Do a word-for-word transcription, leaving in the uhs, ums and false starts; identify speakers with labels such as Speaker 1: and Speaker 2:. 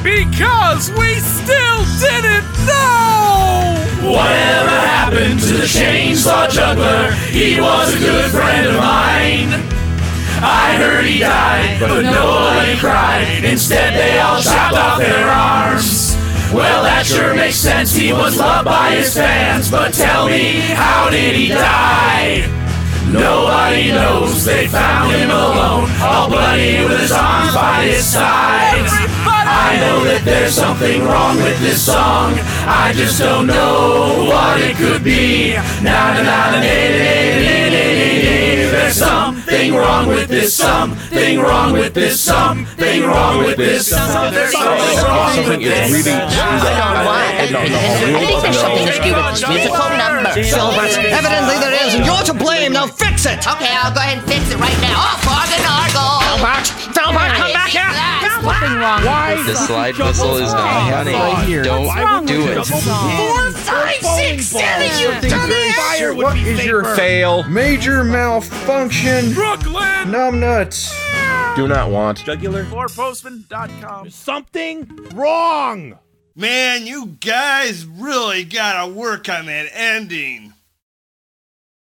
Speaker 1: Because we still didn't know!
Speaker 2: Whatever happened to the chainsaw juggler? He was a good friend of mine. I heard he died, but nobody cried. Instead, they all chopped off their arms. Well, that sure makes sense. He was loved by his fans. But tell me, how did he die? Nobody knows. They found him alone, all bloody with his arms by his side. I know that there's something wrong with this song. I just don't know what it could be. Na na na na na na na. There's something wrong with this. Something wrong with this. Something wrong with this. There's something wrong with this.
Speaker 3: I don't know why. I think there's something to do with this musical number. Silvers, evidently there is, and you're to blame. Now fix it.
Speaker 4: Okay, I'll go ahead and fix it right now. Oh, Fargan Argle!
Speaker 3: Philbert! Philbert, come back here!
Speaker 5: Nothing wrong.
Speaker 3: Why?
Speaker 6: The slide whistle is not honey. Don't do it.
Speaker 4: Four, five, six, seven, you dumbass!
Speaker 7: What is your fail? Major malfunction.
Speaker 1: Brooklyn!
Speaker 7: Numbnuts. Do not want.
Speaker 1: Jugular. four postman dot com.
Speaker 8: Something wrong!
Speaker 9: Man, you guys really gotta work on that ending.